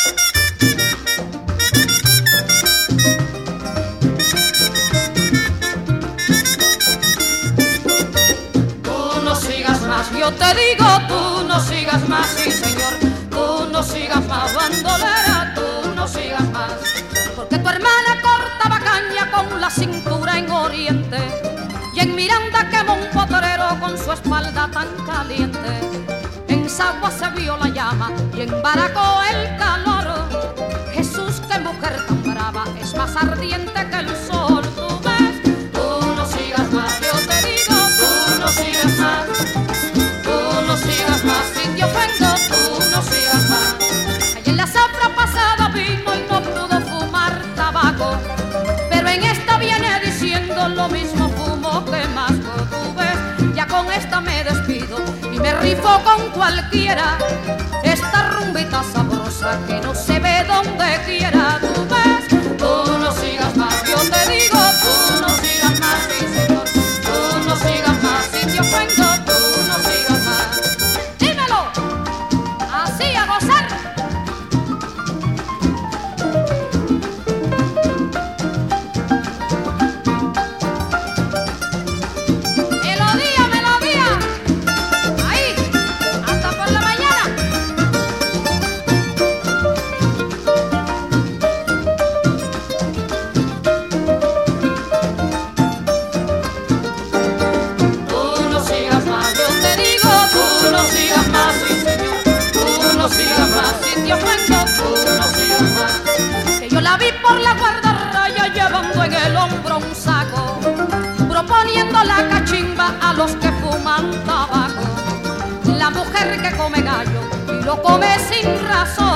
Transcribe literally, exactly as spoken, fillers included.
Yo te digo, tú no sigas más, sí señor, tú no sigas más, bandolera, tú no sigas más, porque tu hermana cortaba caña con la cintura en Oriente y en Miranda quemó un potrero con su espalda tan caliente. En Sagua se vio la llama y en Baracó el calor. Jesús, qué mujer tan brava, es más ardiente que el sol. Tú ves, tú no sigas más, yo te digo, tú no sigas más. No sigas más, si te ofendo, tú no sigas más. Ayer la zafra pasada vino y no pudo fumar tabaco, pero en esta viene diciendo lo mismo fumo que más. Tú ves, ya con esta me despido y me rifo con cualquiera. Esta rumbita sabrosa que no se ve donde quiera. Tú ves, tú no sigas más, yo te digo, tú no sigas más, sí señor. Tú no sigas más, si te ofendo, tú no sigas más. Por la guardarraya llevando en el hombro un saco, proponiendo la cachimba a los que fuman tabaco. La mujer que come gallo y lo come sin razón.